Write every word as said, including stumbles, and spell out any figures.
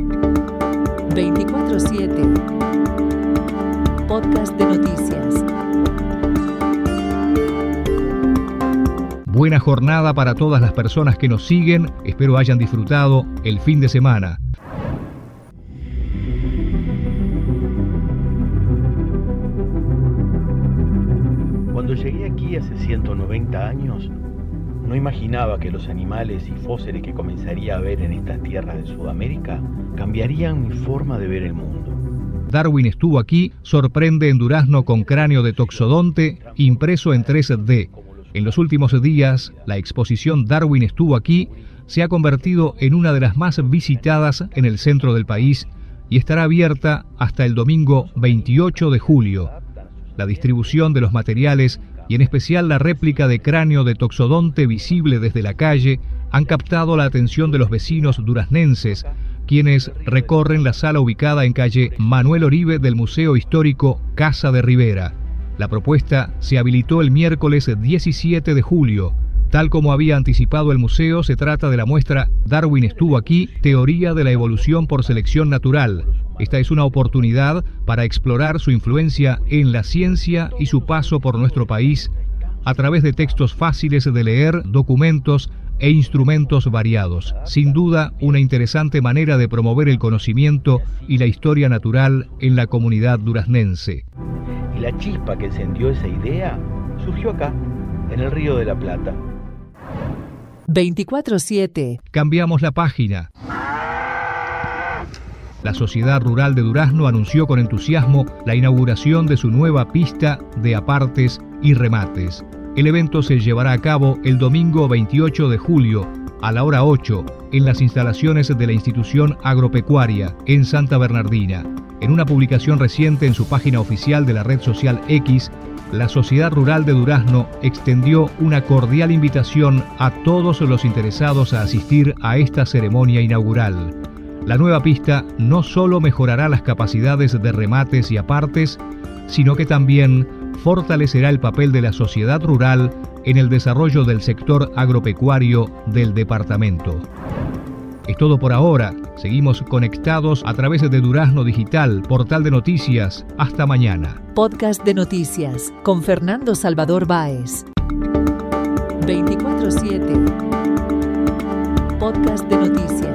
veinticuatro siete Podcast de noticias. Buena jornada para todas las personas que nos siguen. Espero hayan disfrutado el fin de semana. Cuando llegué aquí hace ciento noventa años, no imaginaba que los animales y fósiles que comenzaría a ver en estas tierras de Sudamérica cambiarían mi forma de ver el mundo. Darwin estuvo aquí sorprende en Durazno con cráneo de toxodonte impreso en tres D. En los últimos días, la exposición Darwin estuvo aquí se ha convertido en una de las más visitadas en el centro del país y estará abierta hasta el domingo veintiocho de julio. La distribución de los materiales y en especial la réplica de cráneo de toxodonte visible desde la calle han captado la atención de los vecinos duraznenses, quienes recorren la sala ubicada en calle Manuel Oribe del Museo Histórico Casa de Rivera. La propuesta se habilitó el miércoles diecisiete de julio. Tal como había anticipado el museo, se trata de la muestra Darwin estuvo aquí, teoría de la evolución por selección natural. Esta es una oportunidad para explorar su influencia en la ciencia y su paso por nuestro país a través de textos fáciles de leer, documentos e instrumentos variados. Sin duda, una interesante manera de promover el conocimiento y la historia natural en la comunidad duraznense. Y la chispa que encendió esa idea surgió acá, en el Río de la Plata. veinticuatro siete Cambiamos la página. La Sociedad Rural de Durazno anunció con entusiasmo la inauguración de su nueva pista de apartes y remates. El evento se llevará a cabo el domingo veintiocho de julio a la hora ocho en las instalaciones de la institución agropecuaria en Santa Bernardina. En una publicación reciente en su página oficial de la red social X, la Sociedad Rural de Durazno extendió una cordial invitación a todos los interesados a asistir a esta ceremonia inaugural. La nueva pista no solo mejorará las capacidades de remates y apartes, sino que también fortalecerá el papel de la sociedad rural en el desarrollo del sector agropecuario del departamento. Es todo por ahora. Seguimos conectados a través de Durazno Digital, portal de noticias. Hasta mañana. Podcast de noticias con Fernando Salvador Báez. veinticuatro siete Podcast de noticias.